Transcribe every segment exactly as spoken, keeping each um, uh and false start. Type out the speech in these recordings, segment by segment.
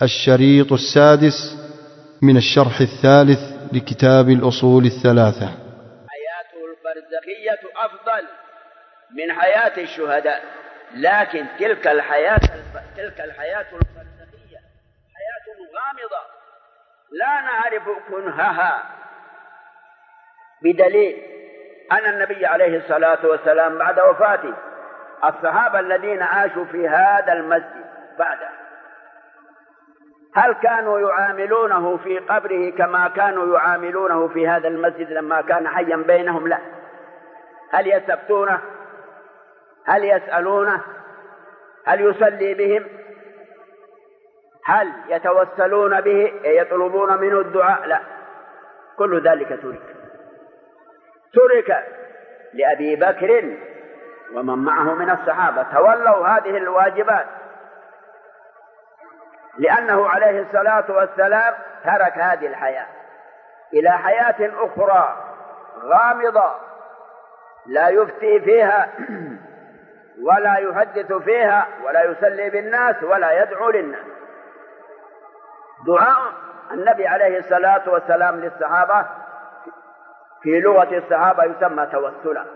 الشريط السادس من الشرح الثالث لكتاب الأصول الثلاثة. حياته البرزخية أفضل من حياة الشهداء، لكن تلك الحياة تلك الحياة البرزخية حياة غامضة لا نعرف كنهها، بدليل أن النبي عليه الصلاة والسلام بعد وفاته الصحابة الذين عاشوا في هذا المسجد بعده هل كانوا يعاملونه في قبره كما كانوا يعاملونه في هذا المسجد لما كان حيا بينهم؟ لا. هل يستفتونه؟ هل يسألونه؟ هل يصلي بهم؟ هل يتوسلون به يطلبون منه الدعاء؟ لا، كل ذلك ترك ترك لأبي بكر ومن معه من الصحابة، تولوا هذه الواجبات، لأنه عليه الصلاة والسلام ترك هذه الحياة إلى حياة أخرى غامضة لا يفتي فيها ولا يحدث فيها ولا يسلي بالناس ولا يدعو للناس. دعاء النبي عليه الصلاة والسلام للصحابة في لغة الصحابة يسمى توسلا،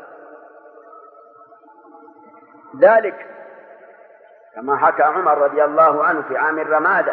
ذلك كما حكى عمر رضي الله عنه في عام الرمادة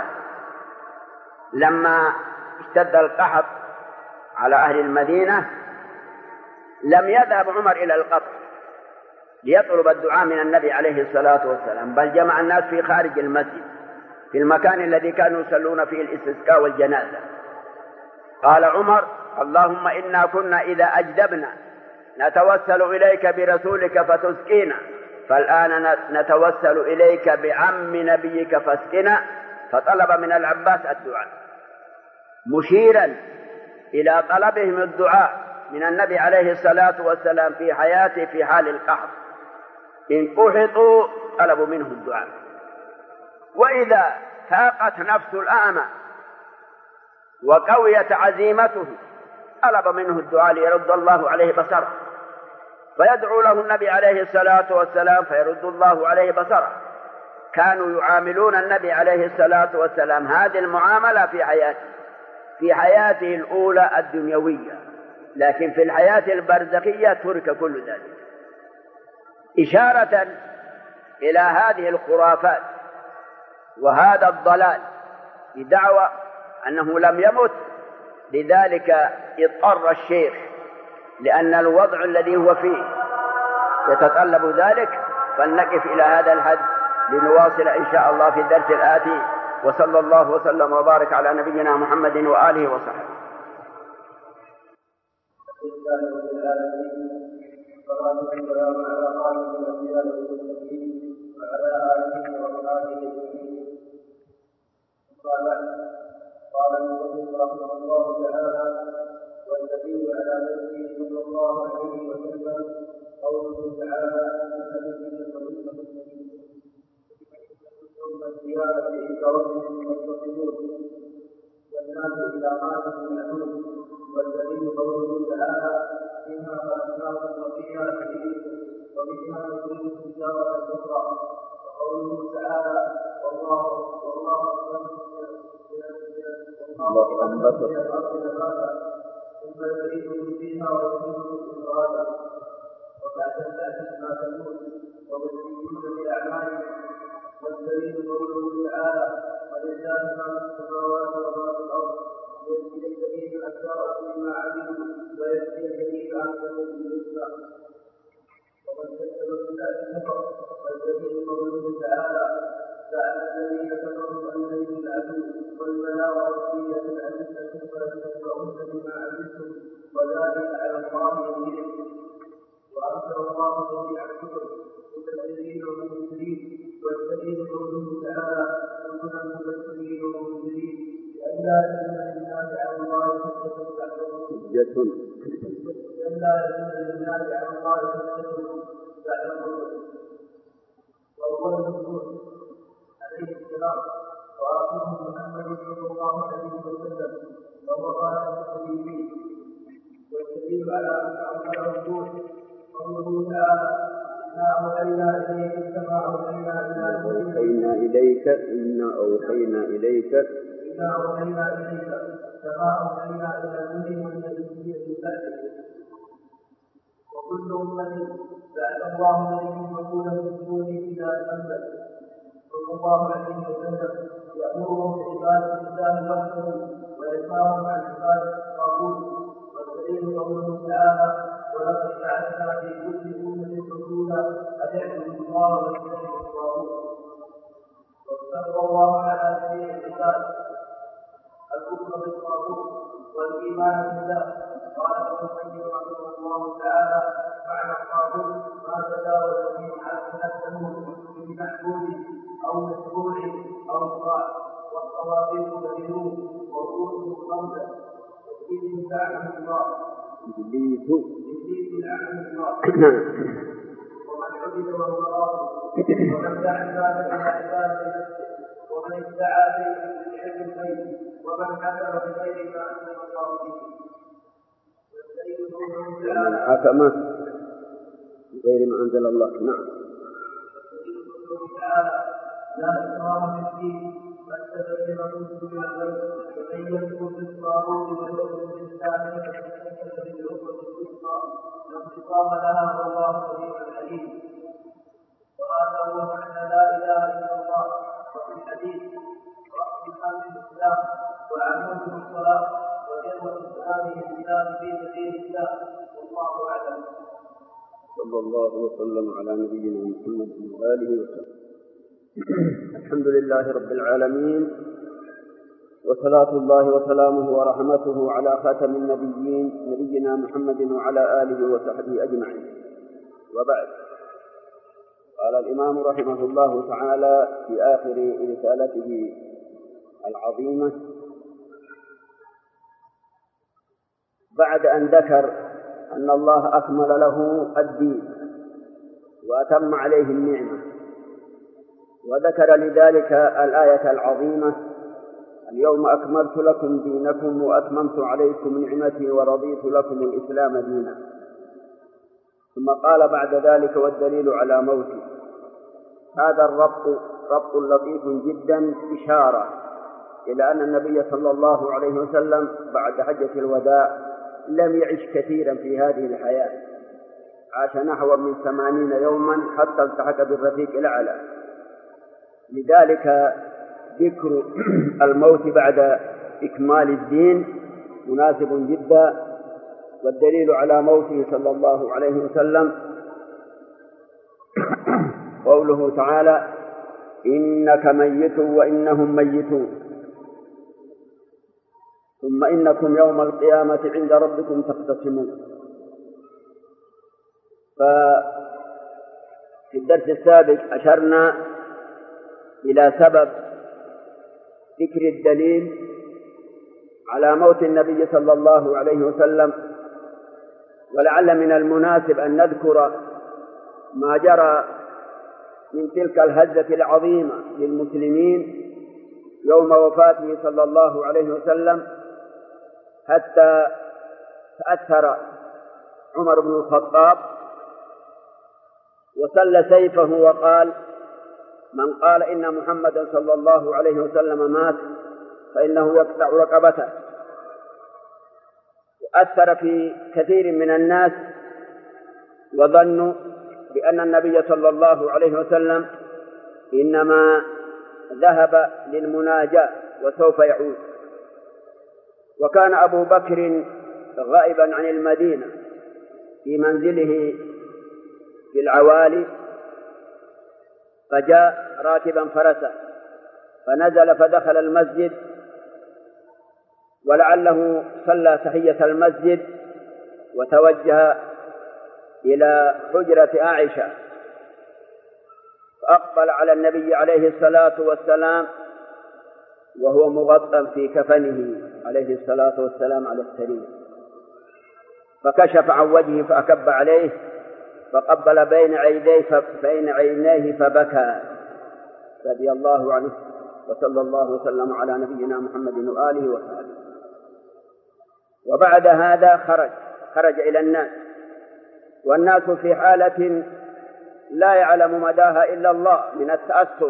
لما اشتد القحط على أهل المدينة، لم يذهب عمر إلى القطر ليطلب الدعاء من النبي عليه الصلاة والسلام، بل جمع الناس في خارج المسجد في المكان الذي كانوا يصلون فيه الاستسقاء والجنازة. قال عمر: اللهم إنا كنا إذا أجدبنا نتوسل إليك برسولك فتسقينا، فالآن نتوسل إليك بعم نبيك فاسقنا. فطلب من العباس الدعاء مشيرا إلى طلبهم الدعاء من النبي عليه الصلاة والسلام في حياته في حال القحط، إن قحطوا طلبوا منه الدعاء، وإذا فاقت نفس الأعمى وقويت عزيمته طلب منه الدعاء ليرد الله عليه بصره، فيدعو له النبي عليه الصلاة والسلام فيرد الله عليه بصره. كانوا يعاملون النبي عليه الصلاة والسلام هذه المعاملة في حياته في حياته الأولى الدنيوية، لكن في الحياة البرزخية ترك كل ذلك، إشارة إلى هذه الخرافات وهذا الضلال بدعوى أنه لم يمت. لذلك اضطر الشيخ لأن الوضع الذي هو فيه يتطلب ذلك، فلنقف إلى هذا الحد لنواصل إن شاء الله في الدرس الآتي. وصلى الله وسلم وبارك على نبينا محمد وآله وصحبه. قال المصنف رحمه الله تعالى: والدليل على نفسه صلى الله عليه وسلم قوله تعالى: الذين يصلون ثم الزيادة عند ربهم ينتصرون والناس إلى مالهم يعدون. والدليل قوله تعالى: منها خلقناكم وفيها نعيدكم ومنها نخرجكم تارة أخرى. وقوله تعالى: والله والله ثم يعيدكم فيها ويخرجكم إخراجا. وبعد ذلك ما تموت وتزيدون بأعمالكم. والدليل قوله تعالى: ولله ما في السماوات وما في الأرض يجزي الذين أساءوا بما عملوا ويجزي الذين أحسنوا بالحسنى. ومن كذب بالله كفر. والدليل قوله تعالى: زعم الذين كفروا أن لن يبعثوا قل بلى وربي لتبعثن فلتتبعن بما عملتم وذلك على الله يسير. وأنزل الله جميع الكتب مبشرين ومنذرين. والدليل قوله تعالى: كنا مبشرين ومنذرين لئلا يكون للناس على الله حجة بعد الرسل لئلا يكون للناس على الله حجة بعد الرسل. وهو المسلم عليه السلام وآخره محمد صلى الله عليه وسلم وهو قال المسلمين. والدليل على أن عمله قوله تعالى: أوحينا إليك كما أوحينا إلى أوحينا إليك إنا أوحينا إليك إنا أوحينا إليك كما أوحينا إلى نوح والنبيين من بعده وكل أمة بعث الله نبيا رسولا من دونه إلى محمد صلى الله عليه وسلم يأمرهم بعبادة الله وحده وينهاهم عن عبادة الطاغوت والدليل قوله تعالى ولقد بعثنا في كل أمة رسولا أن اعبدوا الله واجتنبوا الطاغوت وافترض الله على جميع العباد الكفر بالطاغوت والإيمان بالله. قال ابن القيم رحمه الله تعالى معنى الطاغوت ما تجاوز به العبد نفسه من محبوب أو مشروع أو مطاع والطواغيت دليلون ورؤوسه خمسة إبليس لعنه الله إبليس إبليس لعنه الله ومن عبد وهو غافل ومن دعا عبادة إلى عبادة نفسه ومن ادعى به بعلم الغيب ومن كفر بغير ما أنزل الله به ومن حكم بغير ما أنزل الله. نعم. لا إكراه في الدين بل تبين الرشد من الغيب ومن يكفر بالطاغوت ويؤمن بالله فاستمسك بالعروة الوثقى لا انفصام لها والله سميع عليم. وهذا هو معنى لا إله إلا الله. وفي الحديث رأس الأمر الإسلام وعموده الصلاة وجنة الإسلام الإسلام في سبيل الله والله أعلم. صلى الله وسلم على نبينا محمد وآله وسلم. الحمد لله رب العالمين وصلاة الله وسلامه ورحمته على خاتم النبيين نبينا محمد وعلى آله وصحبه أجمعين. وبعد، قال الإمام رحمه الله تعالى في آخر رسالته العظيمة بعد أن ذكر أن الله أكمل له الدين وأتم عليه النعمة، وذكر لذلك الآية العظيمة اليوم أكملت لكم دينكم وأتممت عليكم نعمتي ورضيت لكم الإسلام دينا. ثم قال بعد ذلك والدليل على موته. هذا الربط ربط لطيف جدا إشارة إلى أن النبي صلى الله عليه وسلم بعد حجة الوداع لم يعش كثيرا في هذه الحياة، عاش نحو من ثمانين يوما حتى التحق بالرفيق الأعلى. لذلك ذكر الموت بعد إكمال الدين مناسب جدا. والدليل على موته صلى الله عليه وسلم قوله تعالى إنك ميت وإنهم ميتون ثم إنكم يوم القيامة عند ربكم تختصمون. ففي الدرس السابق أشرنا إلى سبب ذكر الدليل على موت النبي صلى الله عليه وسلم، ولعل من المناسب أن نذكر ما جرى من تلك الهزة العظيمة للمسلمين يوم وفاته صلى الله عليه وسلم، حتى تأثر عمر بن الخطاب وسل سيفه وقال من قال إن محمدا صلى الله عليه وسلم مات فإنه يقطع رقبته. وأثر في كثير من الناس وظنوا بأن النبي صلى الله عليه وسلم إنما ذهب للمناجاة وسوف يعود. وكان أبو بكر غائبا عن المدينة في منزله في العوالي، فجاء راكبا فرسه فنزل فدخل المسجد، ولعله صلى تحية المسجد وتوجه إلى حجرة عائشة، فأقبل على النبي عليه الصلاة والسلام وهو مغطى في كفنه عليه الصلاة والسلام على السرير، فكشف عن وجهه فأكب عليه فقبل بين عينيه بين عينيه فبكى رضي الله عنه، وصلى الله وسلم على نبينا محمد وآله وصحبه. وبعد هذا خرج خرج إلى الناس، والناس في حالة لا يعلم مداها إلا الله من التأثر،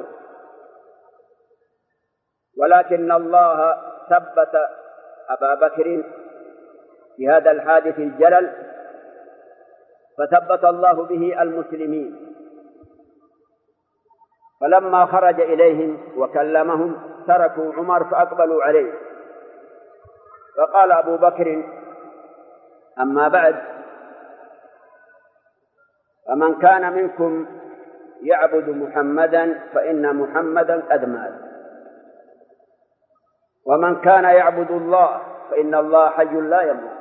ولكن الله ثبت أبا بكر في هذا الحادث الجلل، فثبت الله به المسلمين. فلما خرج إليهم وكلمهم تركوا عمر فأقبلوا عليه، فقال أبو بكر: أما بعد، فمن كان منكم يعبد محمدا فإن محمدا قد مات، ومن كان يعبد الله فإن الله حي لا يموت.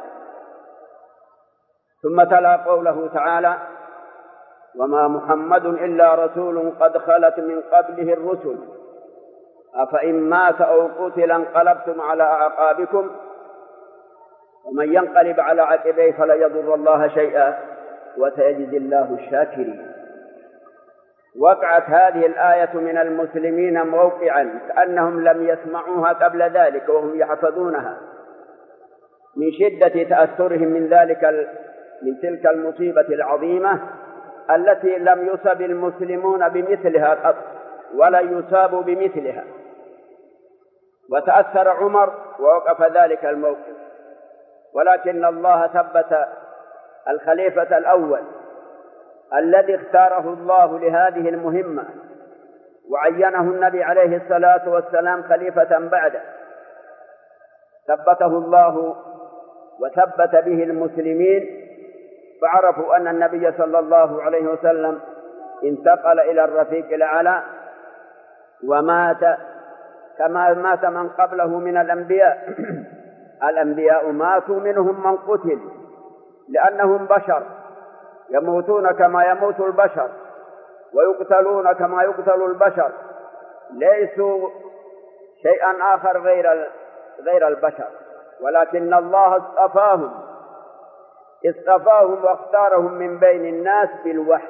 ثم تلا قوله تعالى: وما محمد إلا رسول قد خلت من قبله الرسل أفإن مات أو قتل انقلبتم على أعقابكم ومن ينقلب على عقبيه فلا يضر الله شيئا وسيجزي الله الشاكرين. وقعت هذه الآية من المسلمين موقعا كأنهم لم يسمعوها قبل ذلك وهم يحفظونها من شدة تأثرهم من ذلك من تلك المصيبة العظيمة التي لم يصب المسلمون بمثلها قط ولا يصابوا بمثلها. وتأثر عمر ووقف ذلك الموقف، ولكن الله ثبت الخليفة الأول الذي اختاره الله لهذه المهمة وعينه النبي عليه الصلاة والسلام خليفة بعده، ثبته الله وثبت به المسلمين، فعرفوا أن النبي صلى الله عليه وسلم انتقل إلى الرفيق الأعلى ومات كما مات من قبله من الأنبياء. الأنبياء ماتوا منهم من قتل لأنهم بشر يموتون كما يموت البشر ويقتلون كما يقتل البشر، ليسوا شيئا آخر غير غير البشر، ولكن الله اصطفاهم اصطفاهم واختارهم من بين الناس بالوحي،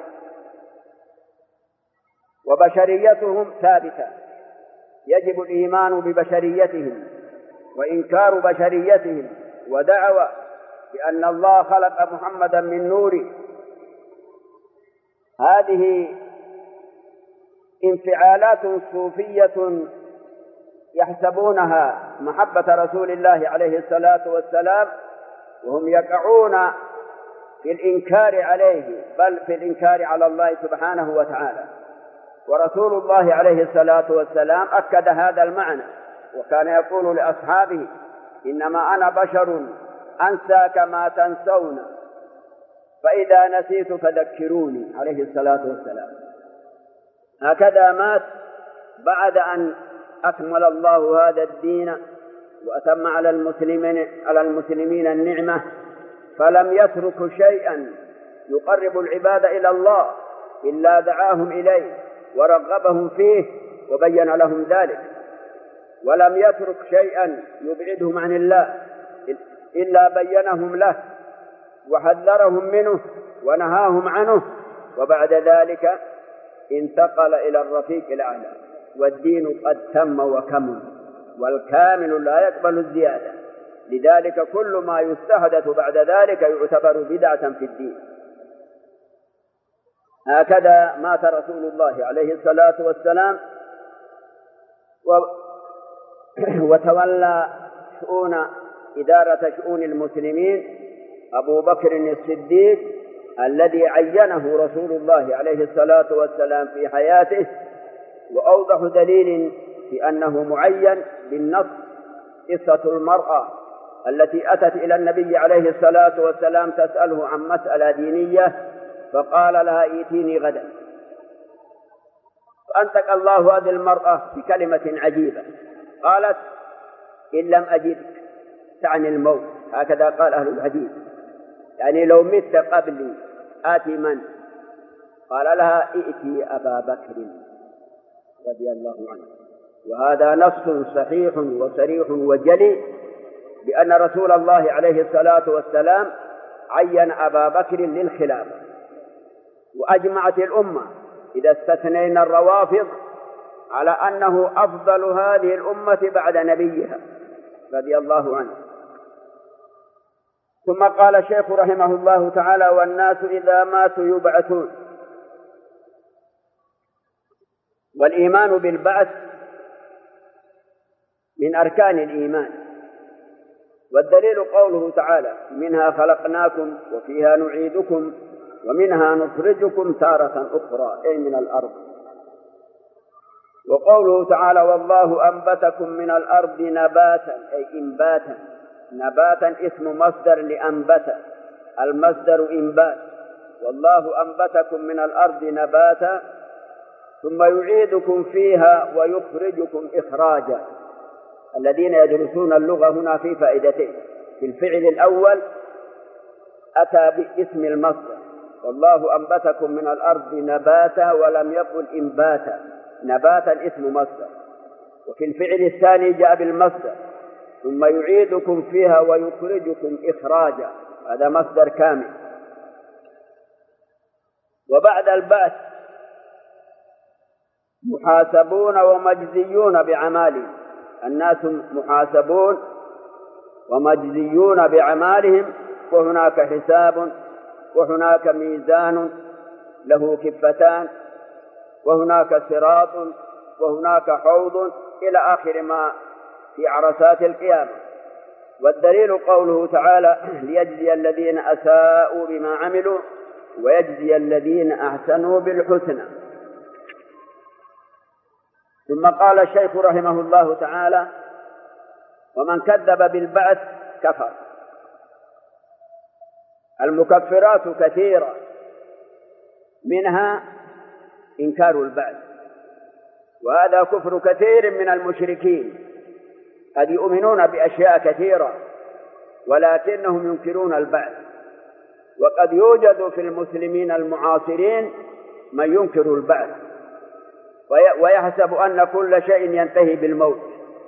وبشريتهم ثابتة، يجب الإيمان ببشريتهم وإنكار بشريتهم ودعوى بأن الله خلق محمدا من نور. هذه انفعالات صوفية يحسبونها محبة رسول الله عليه الصلاة والسلام، وهم يقعون في الإنكار عليه، بل في الإنكار على الله سبحانه وتعالى. ورسول الله عليه الصلاة والسلام أكد هذا المعنى، وكان يقول لأصحابه: إنما أنا بشر أنسى كما تنسون، فإذا نسيت فذكروني، عليه الصلاة والسلام. هكذا مات بعد أن أكمل الله هذا الدين وأتم على المسلمين على المسلمين النعمة، فلم يترك شيئا يقرب العباد إلى الله إلا دعاهم إليه ورغبهم فيه وبين لهم ذلك، ولم يترك شيئا يبعدهم عن الله إلا بينهم له وحذرهم منه ونهاهم عنه، وبعد ذلك انتقل إلى الرفيق الأعلى، والدين قد تم وكمل، والكامل لا يقبل الزيادة، لذلك كل ما يستحدث بعد ذلك يعتبر بدعة في الدين. هكذا مات رسول الله عليه الصلاة والسلام، وتولى شؤون إدارة شؤون المسلمين أبو بكر الصديق الذي عينه رسول الله عليه الصلاة والسلام في حياته. وأوضح دليل في أنه معين بالنص قصة المرأة التي أتت إلى النبي عليه الصلاة والسلام تسأله عن مسألة دينية، فقال لها: ائتيني غدا. فأنطق الله هذه المرأة بكلمة عجيبة، قالت: إن لم أجدك، تعني الموت، هكذا قال أهل الحديث، يعني لو مت قبلي آتي من؟ قال لها: ائتي أبا بكر رضي الله عنه. وهذا نص صحيح وصريح وجلي بأن رسول الله عليه الصلاة والسلام عين أبا بكر للخلافة. وأجمعت الأمة إذا استثنينا الروافض على أنه أفضل هذه الأمة بعد نبيها رضي الله عنه. ثم قال الشيخ رحمه الله تعالى: والناس إذا ماتوا يبعثون. والإيمان بالبعث من أركان الإيمان، والدليل قوله تعالى: منها خلقناكم وفيها نعيدكم ومنها نخرجكم تارة أخرى، أي من الأرض. وقوله تعالى: والله أنبتكم من الأرض نباتا، أي إنباتا. نباتا اسم مصدر لأنبت، المصدر إنبات. والله أنبتكم من الأرض نباتا ثم يعيدكم فيها ويخرجكم إخراجا. الذين يدرسون اللغة هنا في فائدتين: في الفعل الأول أتى باسم المصدر، والله أنبتكم من الأرض نباتا، ولم يقل إنباتا، نباتا اسم مصدر. وفي الفعل الثاني جاء بالمصدر، ثم يعيدكم فيها ويخرجكم إخراجا، هذا مصدر كامل. وبعد البعث محاسبون ومجزيون بأعمالهم، الناس محاسبون ومجزيون بأعمالهم، وهناك حساب وهناك ميزان له كفتان وهناك صراط وهناك حوض إلى آخر ما في عرصات القيامة. والدليل قوله تعالى: ليجزي الذين أساءوا بما عملوا ويجزي الذين أحسنوا بالحسنى. ثم قال الشيخ رحمه الله تعالى: ومن كذب بالبعث كفر. المكفرات كثيرة، منها إنكار البعث، وهذا كفر كثير من المشركين، قد يؤمنون بأشياء كثيرة ولكنهم ينكرون البعث. وقد يوجد في المسلمين المعاصرين من ينكر البعث ويحسب أن كل شيء ينتهي بالموت.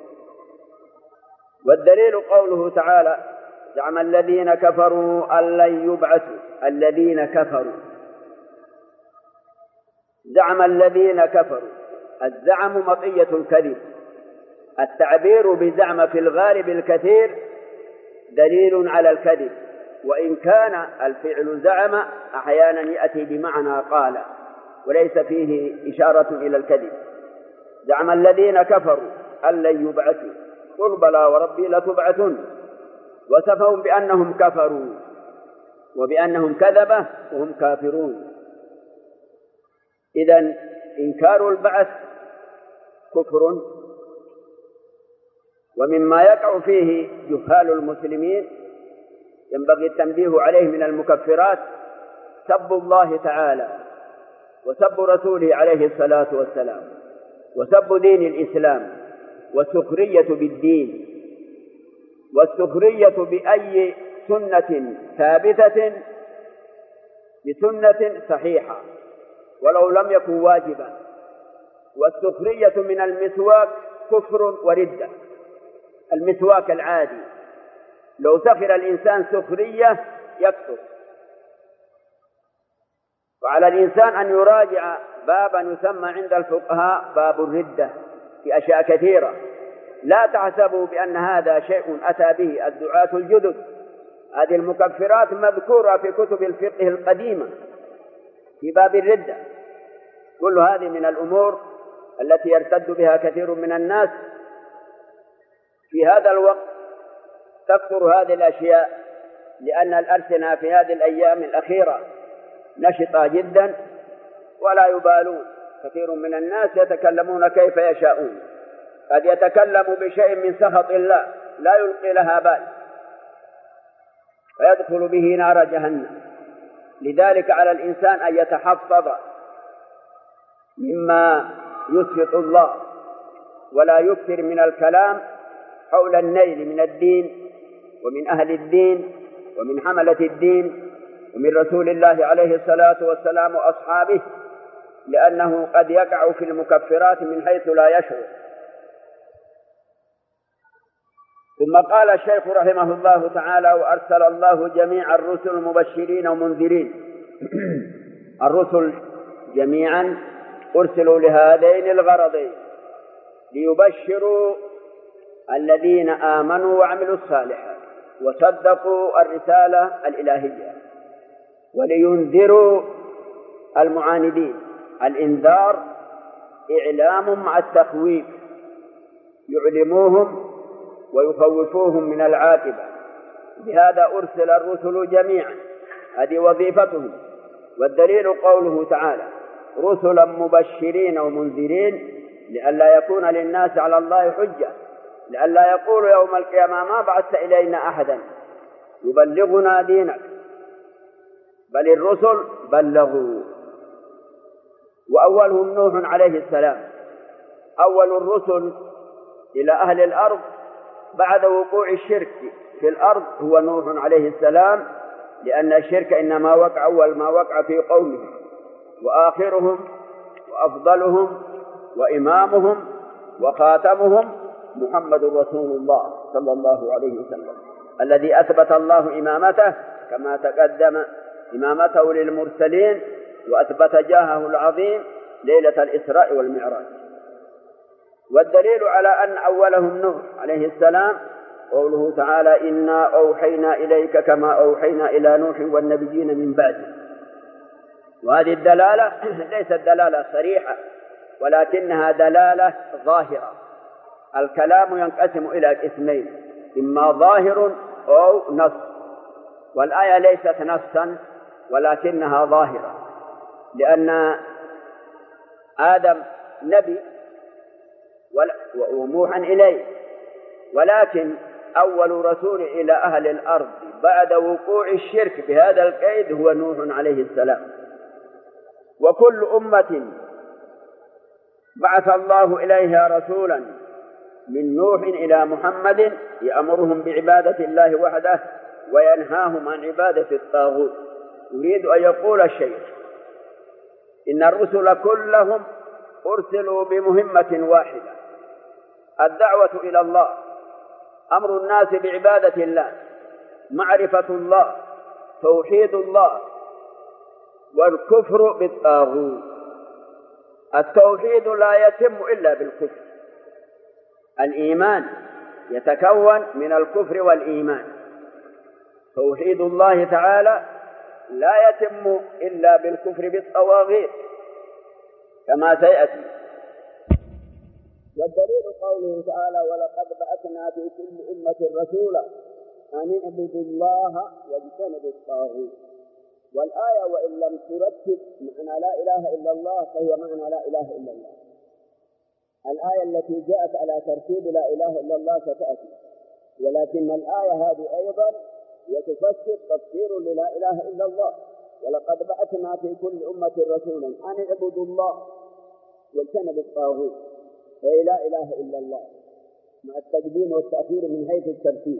والدليل قوله تعالى: زعم الذين كفروا أن لن يبعثوا. الذين كفروا، زعم الذين كفروا. الزعم مطية الكذب. التعبير بزعم في الغالب الكثير دليل على الكذب، وإن كان الفعل زعم أحيانا يأتي بمعنى قال وليس فيه إشارة إلى الكذب. زعم الذين كفروا أن لن يبعثوا، قل بلى وربي لتبعثن. وصفهم بأنهم كفروا وبأنهم كذبة وهم كافرون. إذن إنكار البعث كفر، ومما يقع فيه جهال المسلمين ينبغي التنبيه عليه من المكفرات سب الله تعالى وسب رسوله عليه الصلاة والسلام وسب دين الإسلام والسخرية بالدين والسخرية بأي سنة ثابتة بسنة صحيحة ولو لم يكن واجبا. والسخرية من المسواك كفر وردة. المسواك العادي لو سخر الإنسان سخرية يكفر. وعلى الإنسان أن يراجع بابا يسمى عند الفقهاء باب الردة في أشياء كثيرة. لا تحسبوا بأن هذا شيء أتى به الدعاة الجدد. هذه المكفرات مذكورة في كتب الفقه القديمة في باب الردة. كل هذه من الأمور التي يرتد بها كثير من الناس في هذا الوقت. تكثر هذه الأشياء لأن الألسنة في هذه الأيام الأخيرة نشطة جدا ولا يبالون. كثير من الناس يتكلمون كيف يشاءون، قد يتكلم بشيء من سخط الله لا يلقي لها بال ويدخل به نار جهنم. لذلك على الإنسان أن يتحفظ مما يسخط الله ولا يكثر من الكلام حول النيل من الدين ومن أهل الدين ومن حملة الدين ومن رسول الله عليه الصلاة والسلام وأصحابه، لأنه قد يقع في المكفرات من حيث لا يشعر. ثم قال الشيخ رحمه الله تعالى: وأرسل الله جميع الرسل مبشرين ومنذرين. الرسل جميعا أرسلوا لهذين الغرضين، ليبشروا الذين آمنوا وعملوا الصالحات وصدقوا الرسالة الإلهية، ولينذروا المعاندين. الإنذار إعلام مع التخويف، يعلموهم ويخوفوهم من العاقبة. بهذا أرسل الرسل جميعا، هذه وظيفتهم. والدليل قوله تعالى: رسلا مبشرين ومنذرين لئلا يكون للناس على الله حجة، لئلا يقول يوم القيامة ما بعثت إلينا أحدا يبلغنا دينك، بل الرسل بلغوا. وأولهم نوح عليه السلام، أول الرسل إلى أهل الأرض بعد وقوع الشرك في الأرض هو نوح عليه السلام، لأن الشرك إنما وقع أول ما وقع في قومه. وآخرهم وأفضلهم وإمامهم وخاتمهم محمد رسول الله صلى الله عليه وسلم، الذي أثبت الله إمامته كما تقدم إمامته للمرسلين، وأثبت جاهه العظيم ليلة الإسراء والمعراج. والدليل على أن أولهم نوح عليه السلام قوله تعالى: إنا أوحينا إليك كما أوحينا إلى نوح والنبيين من بعده. وهذه الدلالة ليست دلالة صريحة، ولكنها دلالة ظاهرة. الكلام ينقسم إلى قسمين: إما ظاهر أو نص، والآية ليست نصا ولكنها ظاهرة، لأن آدم نبي وموحى إليه، ولكن أول رسول إلى أهل الأرض بعد وقوع الشرك بهذا القيد هو نوح عليه السلام. وكل أمة بعث الله إليها رسولا من نوح إلى محمد يأمرهم بعبادة الله وحده وينهاهم عن عبادة الطاغوت. يريد أن يقول الشيخ إن الرسل كلهم أرسلوا بمهمة واحدة: الدعوة إلى الله، أمر الناس بعبادة الله، معرفة الله، توحيد الله، والكفر بالطاغوت. التوحيد لا يتم إلا بالكفر، الإيمان يتكون من الكفر والإيمان. توحيد الله تعالى لا يتم إلا بالكفر بالطواغيت كما سيأتي. والدليل قوله تعالى: ولقد بعثنا في كل أمة رسولا أن اعبدوا الله واجتنبوا الطاغوت. والآية وإن لم ترتب معنى لا إله إلا الله فهي معنى لا إله إلا الله. الآية التي جاءت على ترتيب لا إله إلا الله ستأتي، ولكن الآية هذه أيضا يتفسر تفسير للا إله إلا الله: ولقد بعثنا في كل أمة رسولا أن اعبدوا الله واجتنبوا الطاغوت، فهي لا إله إلا الله مع التقديم والتأخير من حيث الترتيب.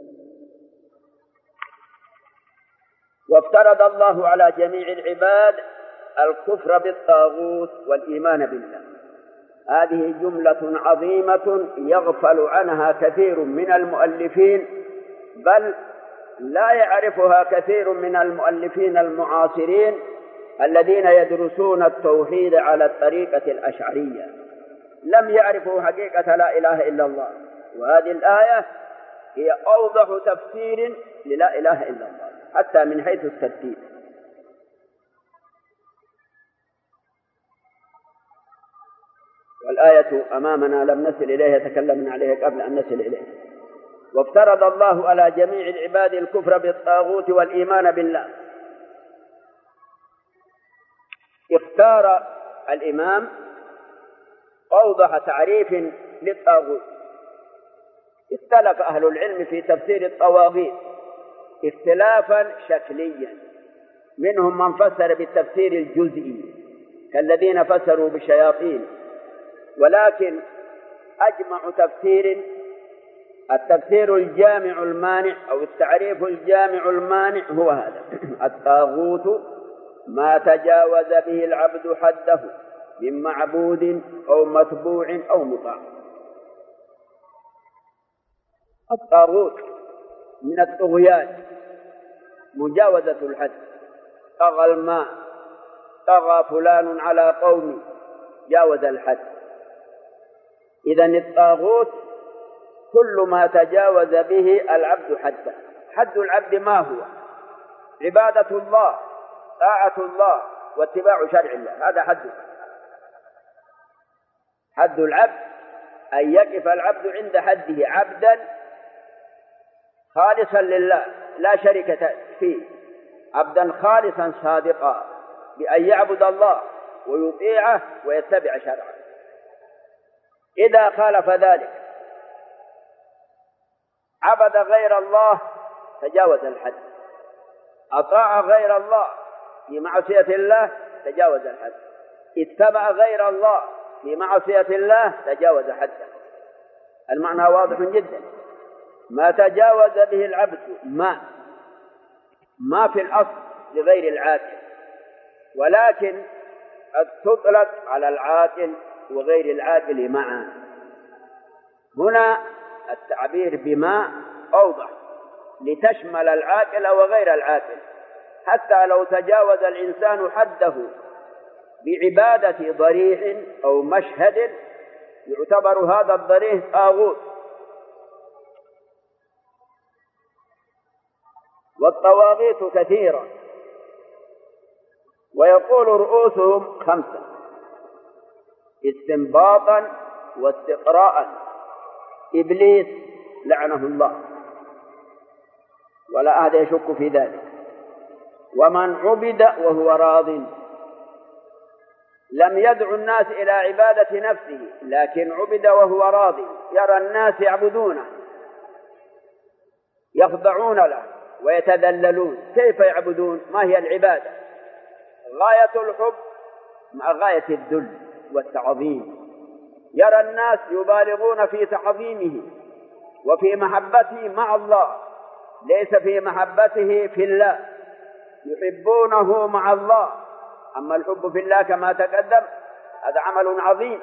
وافترض الله على جميع العباد الكفر بالطاغوت والإيمان بالله. هذه جملة عظيمة يغفل عنها كثير من المؤلفين، بل لا يعرفها كثير من المؤلفين المعاصرين الذين يدرسون التوحيد على الطريقة الأشعرية، لم يعرفوا حقيقة لا إله إلا الله. وهذه الآية هي أوضح تفسير للا إله إلا الله حتى من حيث الترتيب. والآية أمامنا لم نصل إليها، تكلمنا عليها قبل أن نصل إليها. وافترض الله على جميع العباد الكفر بالطاغوت والإيمان بالله. اختار الإمام أوضح تعريف للطاغوت. اختلف أهل العلم في تفسير الطواغيت اختلافا شكليا، منهم من فسر بالتفسير الجزئي كالذين فسروا بالشياطين، ولكن أجمع تفسير التفسير الجامع المانع أو التعريف الجامع المانع هو هذا: الطاغوت ما تجاوز به العبد حده من معبود أو متبوع أو مطاع. الطاغوت من الطغيان مجاوزة الحد، طغى الماء، طغى فلان على قومي، جاوز الحد. إذن الطاغوت كل ما تجاوز به العبد حده. حد العبد ما هو؟ عبادة الله، طاعة الله، واتباع شرع الله، هذا حده. حد العبد أن يقف العبد عند حده عبدا خالصا لله لا شركة فيه، عبدا خالصا صادقا بأن يعبد الله ويطيعه ويتبع شرعه. إذا خالف ذلك عبد غير الله تجاوز الحد، أطاع غير الله في معصية الله تجاوز الحد، اتبع غير الله في معصية الله تجاوز حده. المعنى واضح جدا. ما تجاوز به العبد ما ما في الأصل لغير العاقل، ولكن قد تطلق على العاقل وغير العاقل معا. هنا التعبير بما أوضح لتشمل العاقل وغير العاقل، حتى لو تجاوز الإنسان حده بعبادة ضريح أو مشهد يعتبر هذا الضريح طاغوت. والطواغيت كثيرة، ويقول رؤوسهم خمسة استنباطا واستقراء. إبليس لعنه الله ولا أحد يشك في ذلك، ومن عبد وهو راض. لم يدع الناس إلى عبادة نفسه، لكن عبد وهو راض، يرى الناس يعبدونه يخضعون له ويتذللون. كيف يعبدون؟ ما هي العبادة؟ غاية الحب مع غاية الذل والتعظيم. يرى الناس يبالغون في تعظيمه وفي محبته مع الله، ليس في محبته في الله. يحبونه مع الله، أما الحب في الله كما تقدم هذا عمل عظيم.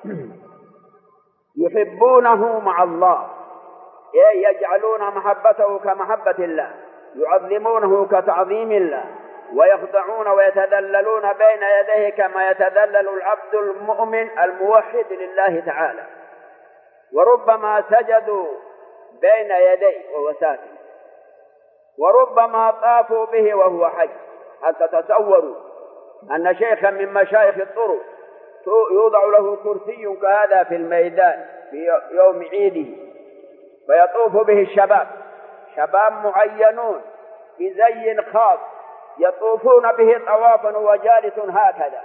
يحبونه مع الله، يجعلون محبته كمحبة الله، يعظمونه كتعظيم الله، ويخضعون ويتذللون بين يديه كما يتذلل العبد المؤمن الموحد لله تعالى. وربما سجدوا بين يديه وهو ساكن، وربما طافوا به وهو حي. هل تتصوروا أن شيخا من مشايخ الطرق يوضع له كرسي كهذا في الميدان في يوم عيده فيطوف به الشباب، شباب معينون بزي خاص يطوفون به طوافا وجالس هكذا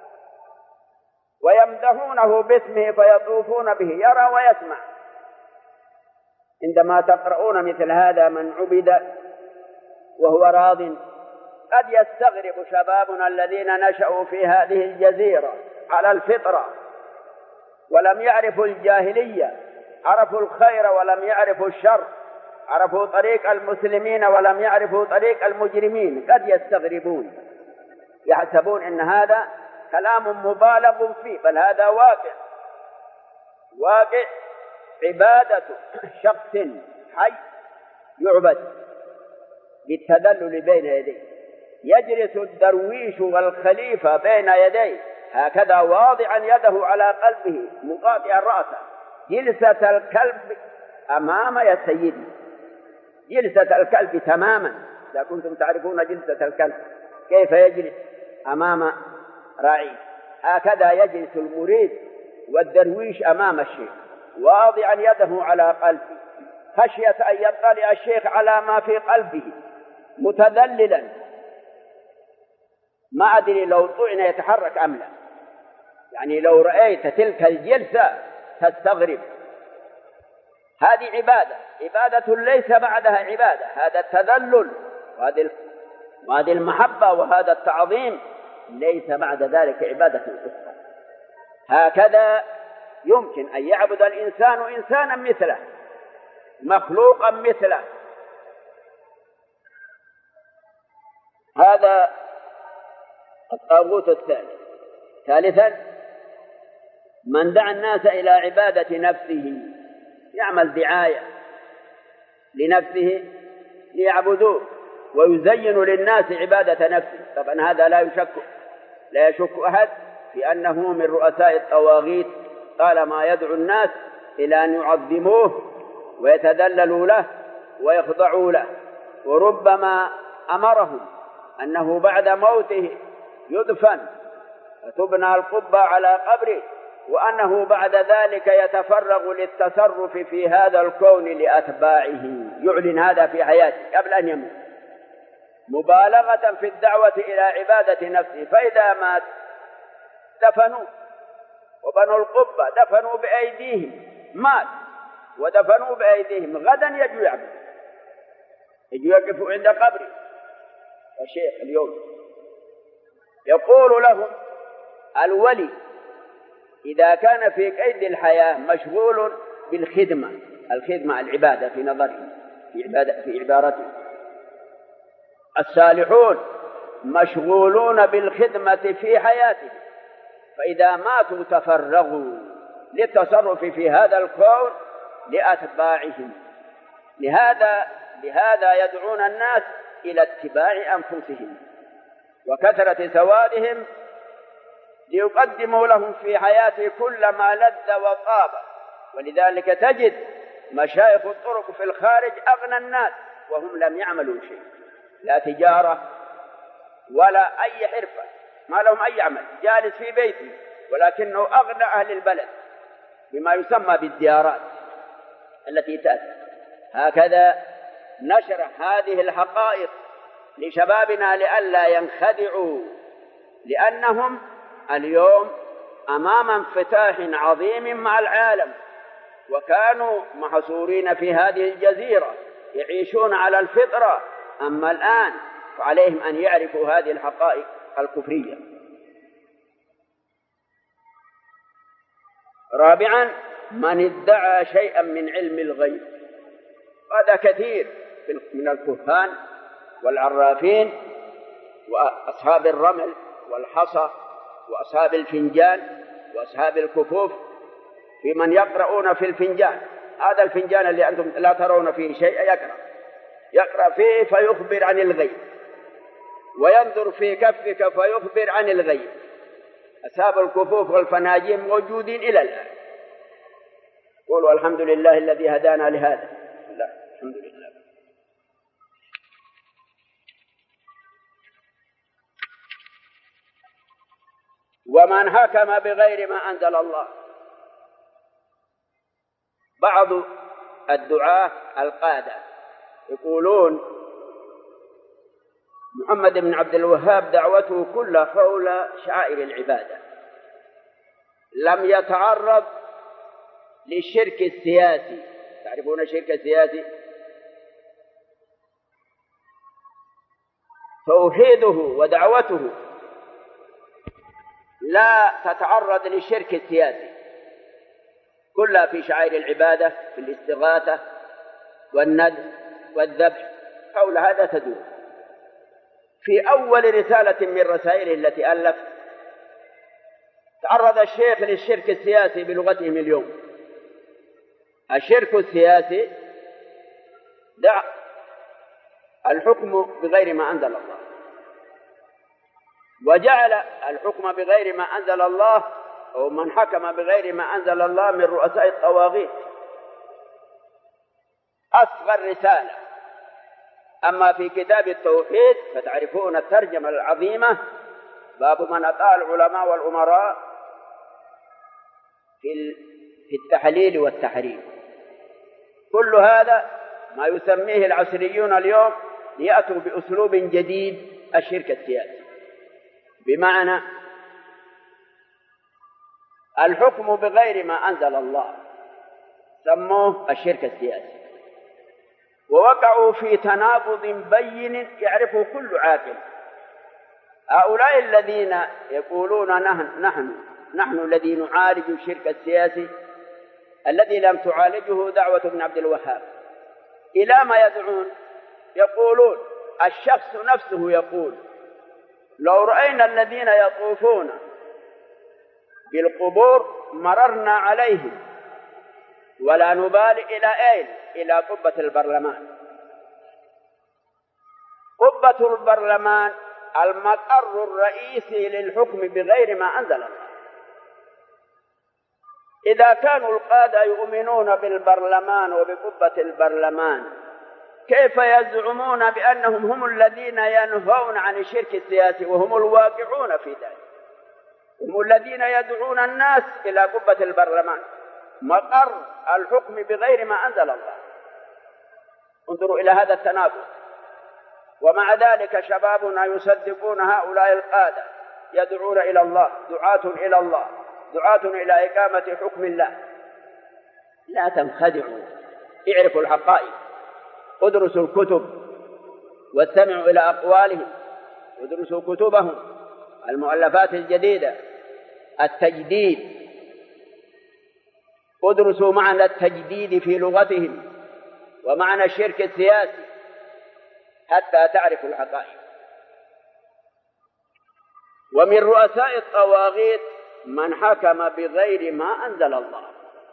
ويمدحونه باسمه فيطوفون به، يرى ويسمع. عندما تقرؤون مثل هذا من عبد وهو راض، قد يستغرب شبابنا الذين نشأوا في هذه الجزيرة على الفطرة ولم يعرفوا الجاهلية، عرفوا الخير ولم يعرفوا الشر، عرفوا طريق المسلمين ولم يعرفوا طريق المجرمين. قد يستغربون يحسبون ان هذا كلام مبالغ فيه، بل هذا واقع واقع. عبادة شخص حي يعبد بالتذلل بين يديه، يجلس الدرويش والخليفة بين يديه هكذا واضعا يده على قلبه مقاطعا رأسه، جلسة الكلب أمام يا سيدي، جلسة الكلب تماما. إذا كنتم تعرفون جلسة الكلب كيف يجلس أمام راعيه، هكذا يجلس المريد والدرويش أمام الشيخ واضعا يده على قلبه، خشية أن يطلع الشيخ على ما في قلبه، متذللا. ما أدري لو طعن يتحرك أم لا، يعني لو رأيت تلك الجلسة تستغرب. هذه عبادة، عبادة ليس بعدها عبادة. هذا التذلل وهذه المحبة وهذا التعظيم ليس بعد ذلك عبادة أخرى. هكذا يمكن أن يعبد الإنسان إنسانا مثله، مخلوقا مثله. هذا الطاغوت الثالث. ثالثا من دعا الناس إلى عبادة نفسه، يعمل دعاية لنفسه ليعبدوه ويزين للناس عبادة نفسه. طبعا هذا لا يشك لا يشك أحد في أنه من رؤساء الطواغيت، طالما يدعو الناس إلى أن يعظموه ويتذللوا له ويخضعوا له. وربما أمرهم أنه بعد موته يدفن فتبنى القبة على قبره وأنه بعد ذلك يتفرغ للتصرف في هذا الكون لأتباعه، يعلن هذا في حياته قبل أن يموت، مبالغة في الدعوة إلى عبادة نفسه. فإذا مات دفنوه، وبنوا القبة دفنوا بأيديهم، مات ودفنوا بأيديهم، غدا يجوا يعبد، يجوا يقفوا عند قبره. الشيخ اليوم يقول لهم الولي إذا كان في قيد الحياة مشغول بالخدمة، الخدمة العبادة في نظره، في, عبادة في عبارته. الصالحون مشغولون بالخدمة في حياته، فإذا ماتوا تفرغوا للتصرف في هذا الكون لأتباعهم. لهذا لهذا يدعون الناس إلى اتباع أنفسهم وكثرة سوادهم، ليقدموا لهم في حياته كل ما لذ وطاب. ولذلك تجد مشايخ الطرق في الخارج أغنى الناس وهم لم يعملوا شيء، لا تجارة ولا أي حرفة، ما لهم أي عمل، جالس في بيته ولكنه أغنى أهل البلد بما يسمى بالزيارات التي تأتي. هكذا نشر هذه الحقائق لشبابنا لئلا ينخدعوا، لأنهم اليوم أمام انفتاح عظيم مع العالم، وكانوا محصورين في هذه الجزيرة يعيشون على الفطرة. أما الآن فعليهم أن يعرفوا هذه الحقائق الكفرية. رابعا، من ادعى شيئا من علم الغيب. هذا كثير من الكهان والعرافين وأصحاب الرمل والحصى وأصحاب الفنجان وأصحاب الكفوف، في من يقرؤون في الفنجان. هذا الفنجان اللي أنتم لا ترون فيه شيء يقرأ يقرأ فيه فيخبر عن الغيب، وينظر في كفك فيخبر عن الغيب. أصحاب الكفوف والفناجين موجودين إلى الآن. قولوا الحمد لله الذي هدانا لهذا. لا، الحمد لله. ومن حكم بغير ما أنزل الله. بعض الدعاة القادة يقولون محمد بن عبد الوهاب دعوته كلها حول شعائر العبادة، لم يتعرض للشرك السياسي. تعرفون الشرك السياسي؟ توحيده ودعوته لا تتعرض للشرك السياسي، كلها في شعائر العبادة، في الاستغاثة والندب والذبح، حول هذا تدور. في أول رسالة من رسائله التي ألف تعرض الشيخ للشرك السياسي بلغتهم اليوم. الشرك السياسي دع الحكم بغير ما أنزل الله، وجعل الحكم بغير ما أنزل الله أو من حكم بغير ما أنزل الله من رؤساء الطواغيت أصغر رسالة. أما في كتاب التوحيد فتعرفون الترجمة العظيمة، باب من أطاع العلماء والأمراء في التحليل والتحريم. كل هذا ما يسميه العصريون اليوم ليأتوا بأسلوب جديد، الشرك السياسي، بمعنى الحكم بغير ما أنزل الله، سموه الشرك السياسي. ووقعوا في تناقض بين يعرفه كل عاقل. هؤلاء الذين يقولون نحن نحن نحن الذي نعالج الشرك السياسي الذي لم تعالجه دعوة ابن عبد الوهاب، إلى ما يدعون؟ يقولون الشخص نفسه يقول لو رأينا الذين يطوفون بالقبور مررنا عليهم ولا نبالي. إلى أين؟ إلى قبة البرلمان. قبة البرلمان المقر الرئيسي للحكم بغير ما أنزل الله. إذا كانوا القادة يؤمنون بالبرلمان وبقبة البرلمان، كيف يزعمون بأنهم هم الذين ينهون عن الشرك السياسي وهم الواقعون في ذلك؟ هم الذين يدعون الناس إلى قبة البرلمان مقر الحكم بغير ما أنزل الله. انظروا إلى هذا التناقض. ومع ذلك شبابنا يصدقون هؤلاء القادة يدعون إلى الله، دعاة إلى الله، دعاة إلى إقامة حكم الله. لا تنخدعوا، اعرفوا الحقائق، ادرسوا الكتب واستمعوا إلى أقوالهم، ادرسوا كتبهم، المؤلفات الجديدة، التجديد، ادرسوا معنى التجديد في لغتهم ومعنى الشرك السياسي حتى تعرفوا الحقائق. ومن رؤساء الطواغيت من حكم بغير ما أنزل الله.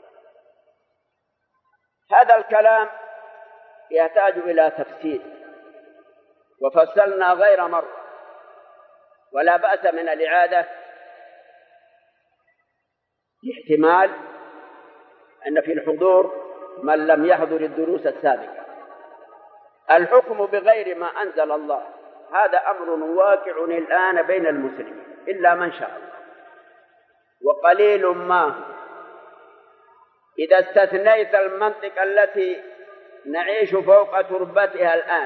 هذا الكلام يحتاج إلى تفسير، وفصلنا غير مرة، ولا بأس من الإعادة لاحتمال أن في الحضور من لم يحضر الدروس السابقة. الحكم بغير ما أنزل الله هذا أمر واقع الآن بين المسلمين إلا من شاء الله، وقليل ما إذا استثنيت المنطقة التي نعيش فوق تربتها الآن.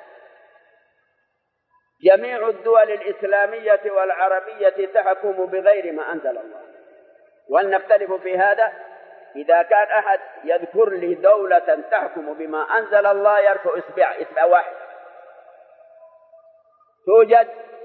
جميع الدول الإسلامية والعربية تحكم بغير ما أنزل الله. وهل نختلف في هذا؟ إذا كان أحد يذكر لي دولة تحكم بما أنزل الله يرفع إصبع إصبع واحد. توجد؟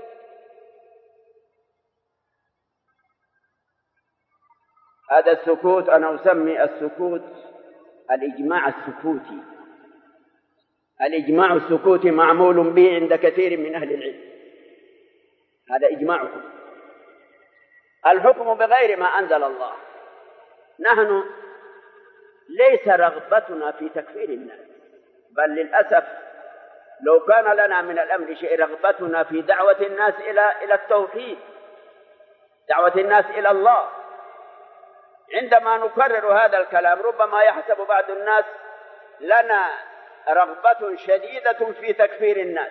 هذا السكوت أنا أسمي السكوت الإجماع السكوتي. الإجماع السكوتي معمول به عند كثير من أهل العلم، هذا إجماعهم. الحكم بغير ما أنزل الله، نحن ليس رغبتنا في تكفير الناس، بل للأسف لو كان لنا من الأمر شيء رغبتنا في دعوة الناس إلى إلى التوحيد، دعوة الناس إلى الله. عندما نكرر هذا الكلام ربما يحسب بعض الناس لنا رغبة شديدة في تكفير الناس،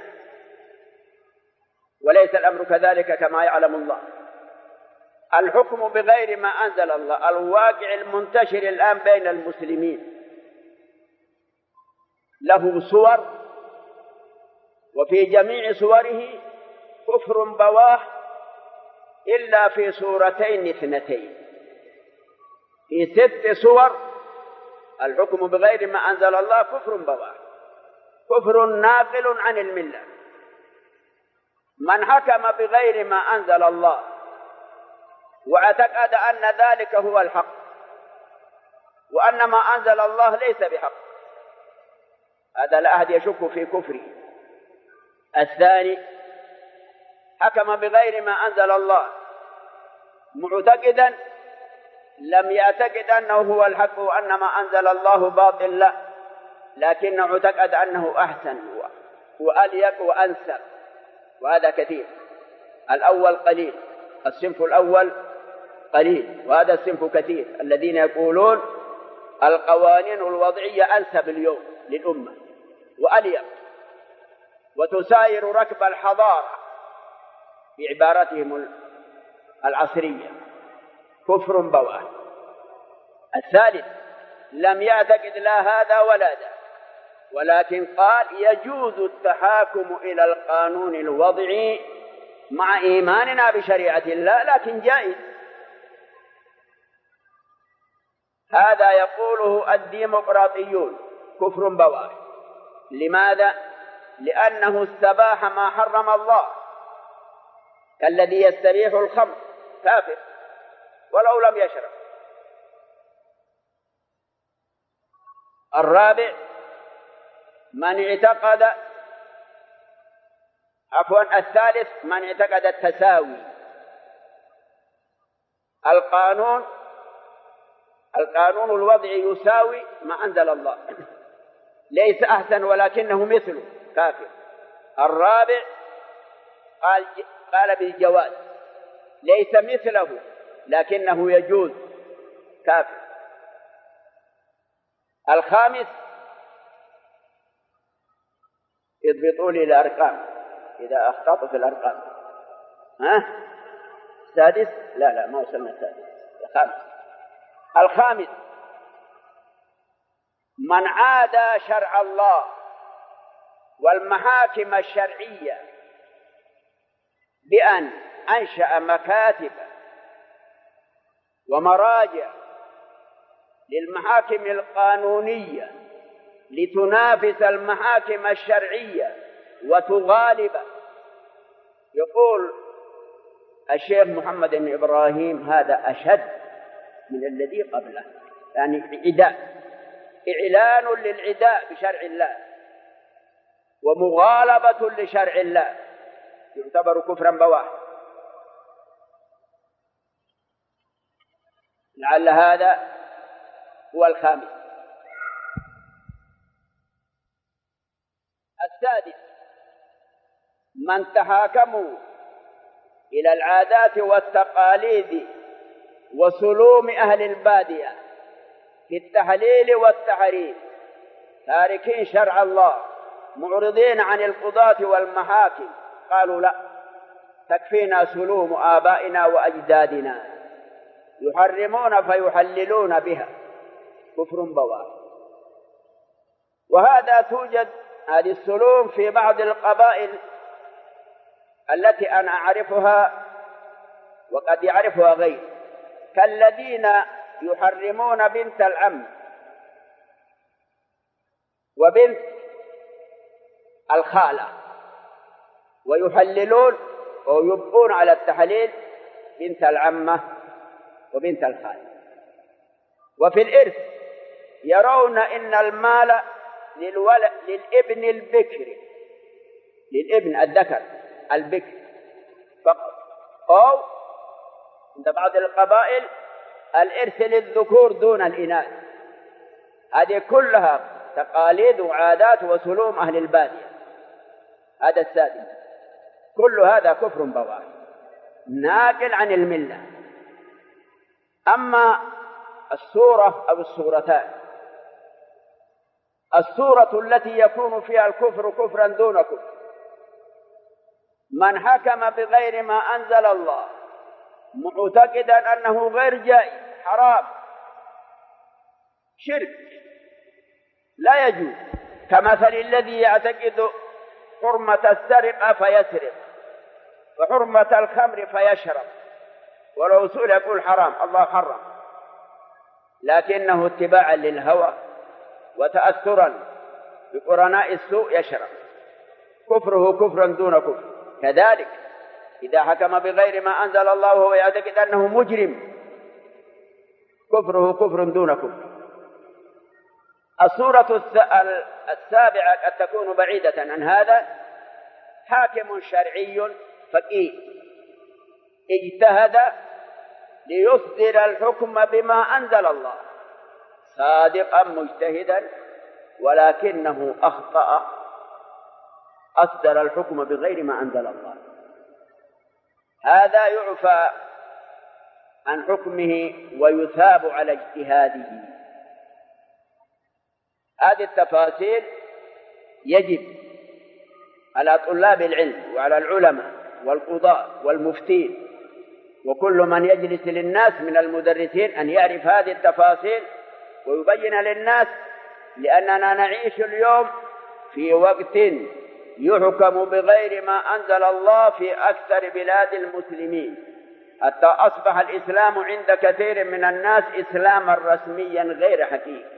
وليس الأمر كذلك كما يعلم الله. الحكم بغير ما أنزل الله الواقع المنتشر الآن بين المسلمين له صور، وفي جميع صوره كفر بواح إلا في صورتين اثنتين. في ست صور الحكم بغير ما أنزل الله كفر بواح، كفر ناقل عن الملة. من حكم بغير ما أنزل الله واعتقد أن ذلك هو الحق وأن ما أنزل الله ليس بحق، هذا لا أحد يشك في كفره. الثاني حكم بغير ما أنزل الله معتقدا لم يعتقد أنه هو الحق وأن ما أنزل الله باطل، لا، لكنه اعتقد أنه أحسن وأليق وأنسب، وهذا كثير. الأول قليل، الصنف الأول قليل، وهذا الصنف كثير، الذين يقولون القوانين الوضعية أنسب اليوم للأمة وأليق وتساير ركب الحضارة بعبارتهم العصرية، كفر بواح. الثالث لم يعتقد لا هذا ولا ذا، ولكن قال يجوز التحاكم إلى القانون الوضعي مع إيماننا بشريعة الله، لكن جائز. هذا يقوله الديمقراطيون كفر بواح. لماذا؟ لأنه استباح ما حرم الله، كالذي يستبيح الخمر كافر ولو لم يشرب. الرابع من اعتقد عفوا الثالث من اعتقد التساوي. القانون القانون الوضعي يساوي ما أنزل الله، ليس أحسن ولكنه مثله، كافر. الرابع قال قال بالجواز، ليس مثله لكنه يجوز، كافر. الخامس اضبطوا لي الأرقام إذا أخطأت في الأرقام، ها السادس؟ لا لا ما وصلنا السادس، الخامس. الخامس من عادى شرع الله والمحاكم الشرعية بأن أنشأ مكاتب ومراجع للمحاكم القانونية لتنافس المحاكم الشرعية وتغالب. يقول الشيخ محمد بن إبراهيم هذا أشد من الذي قبله، يعني عداء، إعلان للعداء بشرع الله ومغالبة لشرع الله، يعتبر كفرا بواحا. لعل هذا هو الخامس. السادس من تحاكموا إلى العادات والتقاليد وسلوم أهل البادية في التحليل والتحريم، تاركين شرع الله معرضين عن القضاة والمحاكم، قالوا لا تكفينا سلوم آبائنا وأجدادنا، يحرمون فيحللون بها، كفر بواح. وهذا توجد هذه السلوم في بعض القبائل التي أنا أعرفها وقد يعرفها غيري، كالذين يحرمون بنت العم وبنت الخالة ويحللون ويبقون على التحليل بنت العمة وبنت الخالة. وفي الإرث يرون إن المال للولد للابن البكر، للابن الذكر البكر فقط، أو عند بعض القبائل الإرث للذكور دون الإناث. هذه كلها تقاليد وعادات وسلوم أهل البادية. هذا السادس، كل هذا كفر بواح ناقل عن الملة. أما السورة أو السورتان، السورة التي يكون فيها الكفر كفرا دون كفر، من حكم بغير ما أنزل الله معتقدا أنه غير جائز حرام شرك لا يجوز، كمثل الذي يعتقد حرمة السرقة فيسرق وحرمة الخمر فيشرب، ولو سئل يقول حرام، الله حرم، لكنه اتباعا للهوى وتأثرا بقرناء السوء يشرب، كفره كفرا دون كفر. كذلك إذا حكم بغير ما أنزل الله وهو يعتقد أنه مجرم، كفره كفر دون كفر. السورة السابعة قد تكون بعيدة عن هذا، حاكم شرعي فقيه اجتهد ليصدر الحكم بما أنزل الله، صادقا مجتهدا ولكنه أخطأ، أصدر الحكم بغير ما أنزل الله، هذا يعفى عن حكمه ويثاب على اجتهاده. هذه التفاصيل يجب على طلاب العلم وعلى العلماء والقضاة والمفتين وكل من يجلس للناس من المدرسين أن يعرف هذه التفاصيل ويبين للناس، لأننا نعيش اليوم في وقت يحكم بغير ما أنزل الله في أكثر بلاد المسلمين، حتى أصبح الإسلام عند كثير من الناس إسلاما رسميا غير حقيقي.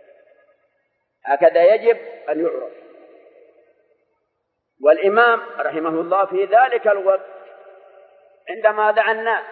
هكذا يجب أن يعرف. والإمام رحمه الله في ذلك الوقت عندما دعا الناس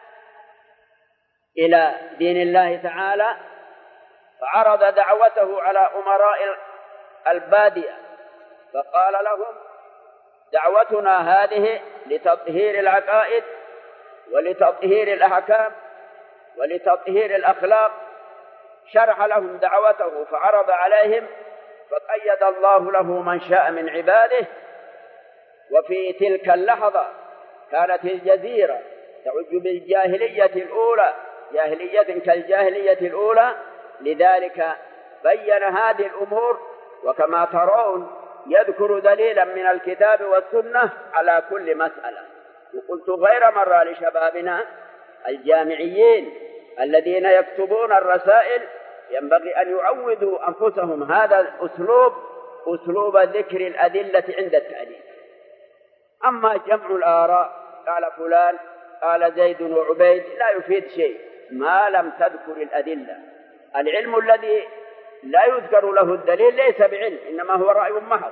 إلى دين الله تعالى فعرض دعوته على أمراء البادية فقال لهم: دعوتنا هذه لتطهير العقائد ولتطهير الأحكام ولتطهير الأخلاق. شرح لهم دعوته فعرض عليهم، فقيد الله له من شاء من عباده. وفي تلك اللحظة كانت الجزيرة تعج بالجاهلية الأولى، جاهلية كالجاهلية الأولى، لذلك بين هذه الأمور، وكما ترون يذكر دليلا من الكتاب والسنة على كل مسألة، وقلت غير مرة لشبابنا الجامعيين الذين يكتبون الرسائل ينبغي أن يعودوا أنفسهم هذا الأسلوب، أسلوب ذكر الأدلة عند التعليم. أما جمع الآراء قال فلان قال زيد وعبيد لا يفيد شيء ما لم تذكر الأدلة. العلم الذي لا يذكر له الدليل ليس بعلم، إنما هو رأي محض.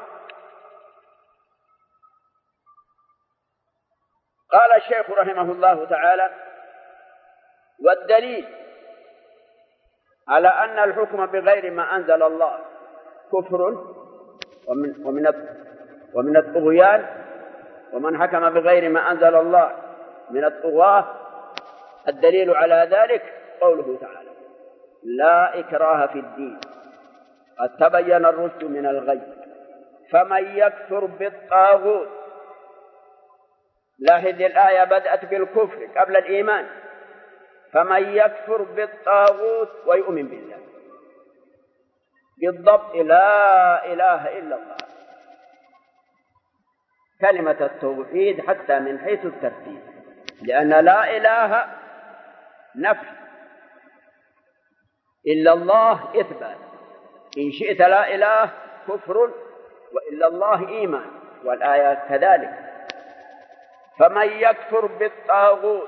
قال الشيخ رحمه الله تعالى: والدليل على أن الحكم بغير ما أنزل الله كفر ومن, ومن, ومن الطغيان، ومن حكم بغير ما أنزل الله من الطغاة. الدليل على ذلك قوله تعالى: لا إكراه في الدين قد تبين الرشد من الغي فمن يكفر بالطاغوت. لاحظ الآية بدأت بالكفر قبل الإيمان. فمن يكفر بالطاغوت ويؤمن بالله، بالضبط لا إله إلا الله. كلمة التوحيد حتى من حيث الترتيب، لأن لا إله نفي، إلا الله إثبات. إن شئت لا إله كفر، وإلا الله إيمان، والآيات كذلك. فمن يكفر بالطاغوت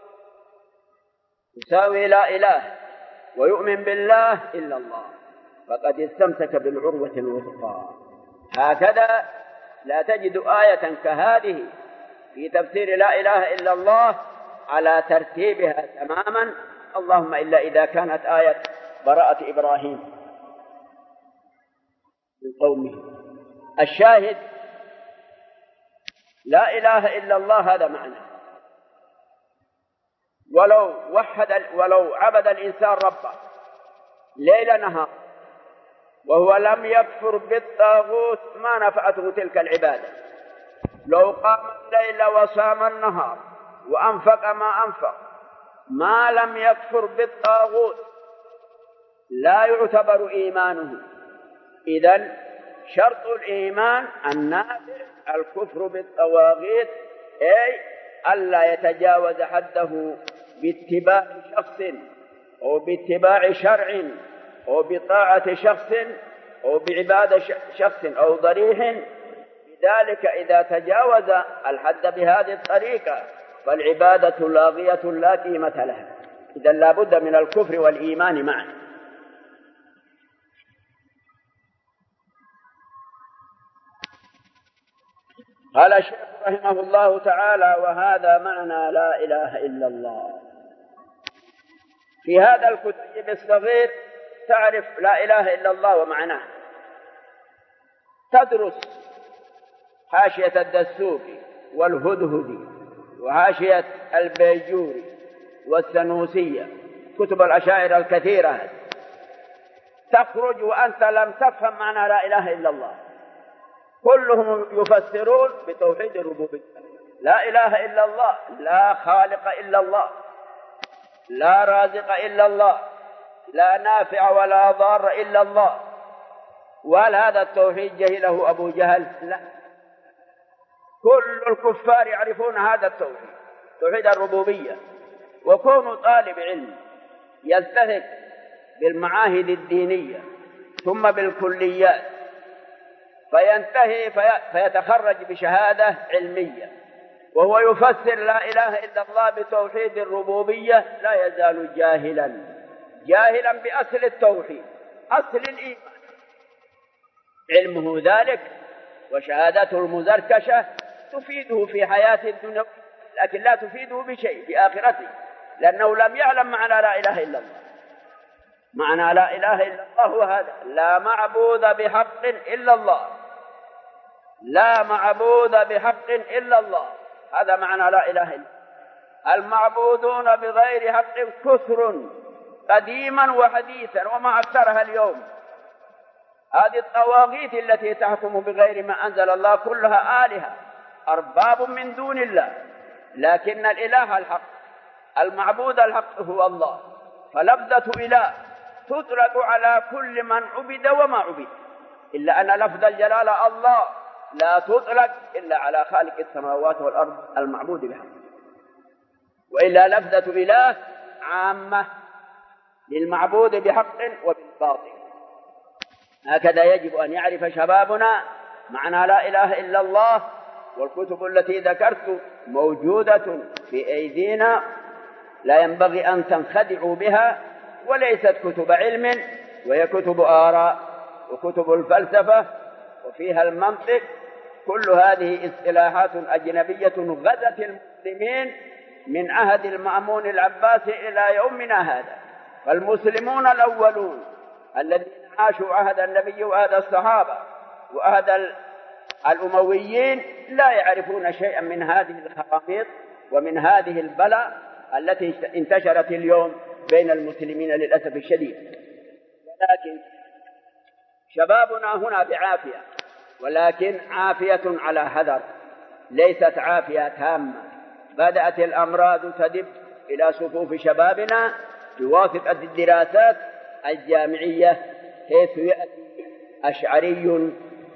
يساوي لا إله، ويؤمن بالله إلا الله، فقد استمسك بالعروة الوثقى. هكذا لا تجد آية كهذه في تفسير لا إله إلا الله على ترتيبها تماما، اللهم إلا إذا كانت آية براءة إبراهيم من قومه. الشاهد لا إله إلا الله هذا معنى. ولو وحد ولو عبد الإنسان ربه ليل نهار وهو لم يكفر بالطاغوت ما نفعته تلك العبادة. لو قام الليل وصام النهار وأنفق ما أنفق ما لم يكفر بالطاغوت لا يعتبر إيمانه. إذن شرط الإيمان النافع الكفر بالطواغيت، أي ألا يتجاوز حده باتباع شخص أو باتباع شرع أو بطاعة شخص أو بعبادة شخص أو ضريح. لذلك إذا تجاوز الحد بهذه الطريقة فالعبادة لاغية لا قيمة لها. إذن لا بد من الكفر والإيمان معا. قال الشيخ رحمه الله تعالى: وهذا معنى لا إله إلا الله. في هذا الكتيب الصغير تعرف لا إله إلا الله ومعناه، تدرس حاشية الدسوقي والهدهدي وحاشية البيجوري والسنوسية، كتب الأشاعرة الكثيرة، تخرج وأنت لم تفهم معنى لا إله إلا الله. كلهم يفسرون بتوحيد الربوبية. لا إله إلا الله، لا خالق إلا الله، لا رازق إلا الله، لا نافع ولا ضار إلا الله. وهل هذا التوحيد جهله أبو جهل؟ لا، كل الكفار يعرفون هذا التوحيد، توحيد الربوبية. وكون طالب علم يلتهك بالمعاهد الدينية ثم بالكليات فينتهي في فيتخرج بشهادة علمية وهو يفسر لا إله إلا الله بتوحيد الربوبية لا يزال جاهلا، جاهلا بأصل التوحيد، أصل الإيمان. علمه ذلك وشهادته المزركشة تفيده في حياة الدنيا، لكن لا تفيده بشيء في آخرته، لأنه لم يعلم معنى لا إله إلا الله. معنى لا إله إلا الله هو هذا: لا معبود بحق إلا الله، لا معبود بحق إلا الله. هذا معنى لا إله إلا الله. المعبودون بغير حق كثر قديما وحديثا وما أكثرها اليوم. هذه الطواغيت التي تحكم بغير ما أنزل الله كلها آلهة، أرباب من دون الله، لكن الإله الحق المعبود الحق هو الله. فلفظة إله تطلق على كل من عبد وما عبد، إلا أن لفظ الجلالة الله لا تطلق إلا على خالق السماوات والأرض المعبود بها، وإلا لفظة إله عامة للمعبود بحق وبالباطل. هكذا يجب أن يعرف شبابنا معنى لا إله إلا الله. والكتب التي ذكرت موجودة في أيدينا، لا ينبغي أن تنخدعوا بها، وليست كتب علم، وهي كتب آراء وكتب الفلسفة وفيها المنطق. كل هذه اصطلاحات أجنبية غزت المسلمين من عهد المأمون العباسي إلى يومنا هذا. فالمسلمون الأولون الذين عاشوا عهد النبي وعهد الصحابة وعهد الأمويين لا يعرفون شيئا من هذه الخراميط ومن هذه البلاء التي انتشرت اليوم بين المسلمين للأسف الشديد. ولكن شبابنا هنا بعافية، ولكن عافية على حذر، ليست عافية تامة. بدأت الأمراض تدب إلى صفوف شبابنا بواسطة الدراسات الجامعية، حيث يأتي أشعري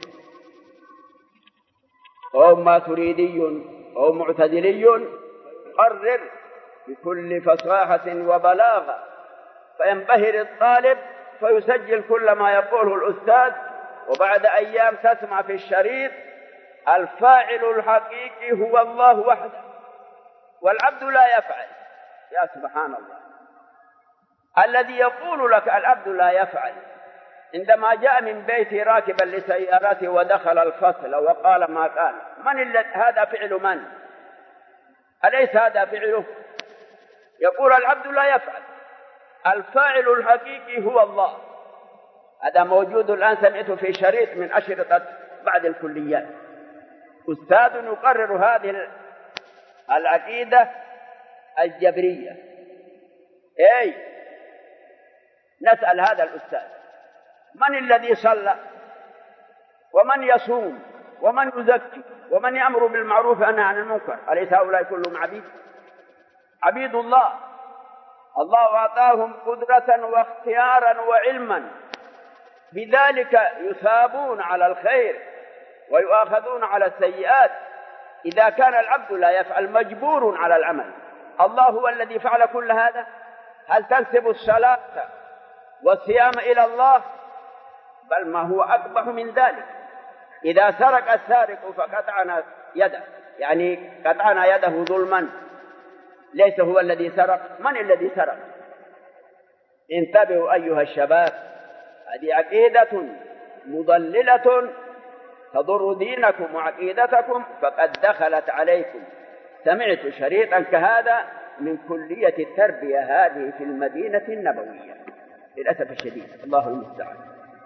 أو ماتريدي أو معتزلي يقرر بكل فصاحة وبلاغة، فينبهر الطالب فيسجل كل ما يقوله الأستاذ، وبعد أيام تسمع في الشريط الفاعل الحقيقي هو الله وحده والعبد لا يفعل. يا سبحان الله، الذي يقول لك العبد لا يفعل عندما جاء من بيته راكبا لسيارته ودخل الفصل وقال ما قال، من هذا فعل من؟ أليس هذا فعله؟ يقول العبد لا يفعل، الفاعل الحقيقي هو الله. هذا موجود الآن، سمعته في شريط من أشرطة بعض الكليات، أستاذ يقرر هذه العقيدة الجبرية. أي نسأل هذا الأستاذ من الذي صلى ومن يصوم ومن يزكي ومن يأمر بالمعروف وينهى عن المنكر؟ أليس هؤلاء كلهم عبيد؟ عبيد الله. الله أعطاهم قدرة واختيارا وعلما، بذلك يثابون على الخير ويؤاخذون على السيئات. إذا كان العبد لا يفعل مجبور على العمل، الله هو الذي فعل كل هذا. هل تنسب الصلاة والصيام إلى الله؟ بل ما هو أقبح من ذلك. إذا سرق السارق فقطعنا يده، يعني قطعنا يده ظلما، ليس هو الذي سرق. من الذي سرق؟ انتبهوا أيها الشباب، هذه عقيدة مضللة تضر دينكم وعقيدتكم، فقد دخلت عليكم. سمعت شريطا كهذا من كلية التربية هذه في المدينة النبوية للأسف الشديد، الله المستعان.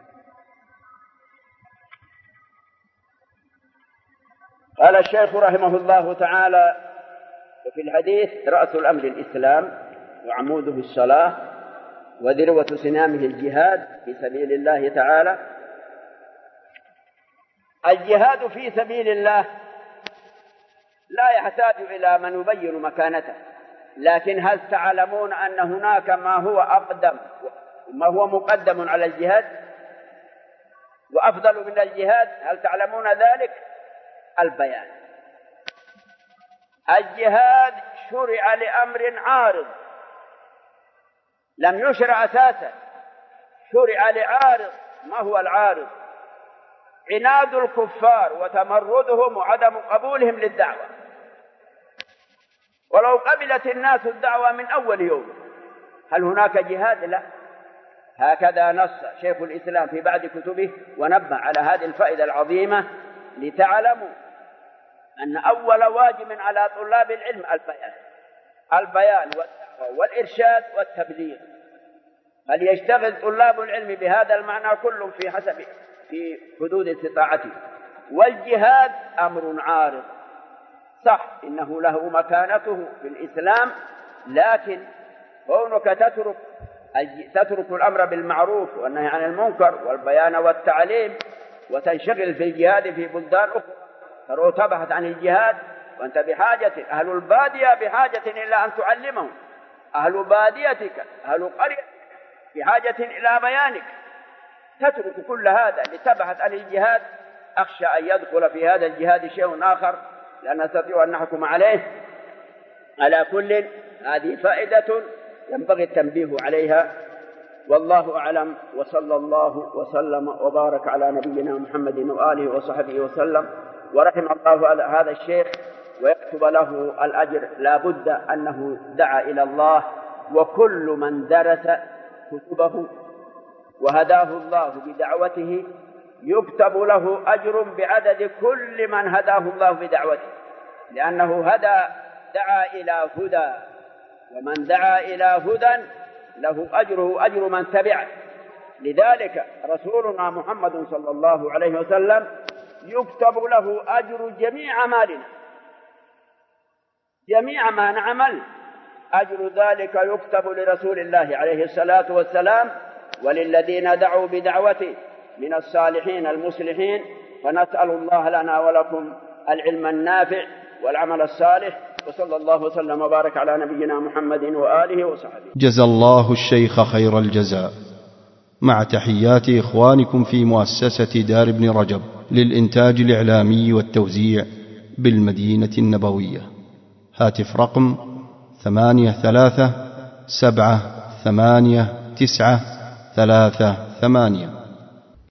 قال الشيخ رحمه الله تعالى: وفي الحديث رأس الأمر الإسلام وعموده الصلاة وذروة سنامه الجهاد في سبيل الله تعالى. الجهاد في سبيل الله لا يحتاج إلى من يبين مكانته، لكن هل تعلمون أن هناك ما هو أقدم ما هو مقدم على الجهاد وأفضل من الجهاد؟ هل تعلمون ذلك؟ البيان. الجهاد شرع لأمر عارض، لم يشرع أساسا، شرع لعارض. ما هو العارض؟ عناد الكفار وتمردهم وعدم قبولهم للدعوة. ولو قبلت الناس الدعوة من أول يوم، هل هناك جهاد؟ لا. هكذا نص شيخ الإسلام في بعض كتبه ونبه على هذه الفائدة العظيمة، لتعلموا أن أول واجب على طلاب العلم البيان، البيان والدعوة والإرشاد والتبليغ. فليشتغل طلاب العلم بهذا المعنى كلهم في حسب في حدود استطاعته. والجهاد أمر عارض، صح إنه له مكانته في الإسلام، لكن كونك تترك تترك الأمر بالمعروف والنهي عن المنكر والبيان والتعليم وتنشغل في الجهاد في بلدان أخرى، ترى تبحث عن الجهاد وأنت بحاجة، أهل البادية بحاجة إلى أن تعلمهم، أهل باديتك أهل قريتك بحاجة إلى بيانك. تترك كل هذا لتبحث عن الجهاد أخشى أن يدخل في هذا الجهاد شيء آخر لا نستطيع أن نحكم عليه. على كل هذه فائدة ينبغي التنبيه عليها، والله أعلم، وصلى الله وسلم وبارك على نبينا محمد وآله وصحبه وسلم. ورحم الله هذا الشيخ ويكتب له الأجر، لا بد أنه دعا إلى الله، وكل من درس كتبه وهداه الله بدعوته يكتب له أجر بعدد كل من هداه الله بدعوته، لأنه هدى دعا إلى هدى، ومن دعا إلى هدى له أجره أجر من تبعه. لذلك رسولنا محمد صلى الله عليه وسلم يكتب له أجر جميع أعمالنا، جميع ما نعمل أجر ذلك يكتب لرسول الله عليه الصلاة والسلام وللذين دعوا بدعوته من الصالحين المصلحين. فنسأل الله لنا ولكم العلم النافع والعمل الصالح، وصلى الله وسلم وبارك على نبينا محمد وآله وصحبه. جزى الله الشيخ خير الجزاء، مع تحيات إخوانكم في مؤسسة دار ابن رجب للإنتاج الإعلامي والتوزيع بالمدينة النبوية. هاتف رقم ثمانية ثلاثة سبعة ثمانية تسعة ثلاثة ثمانية.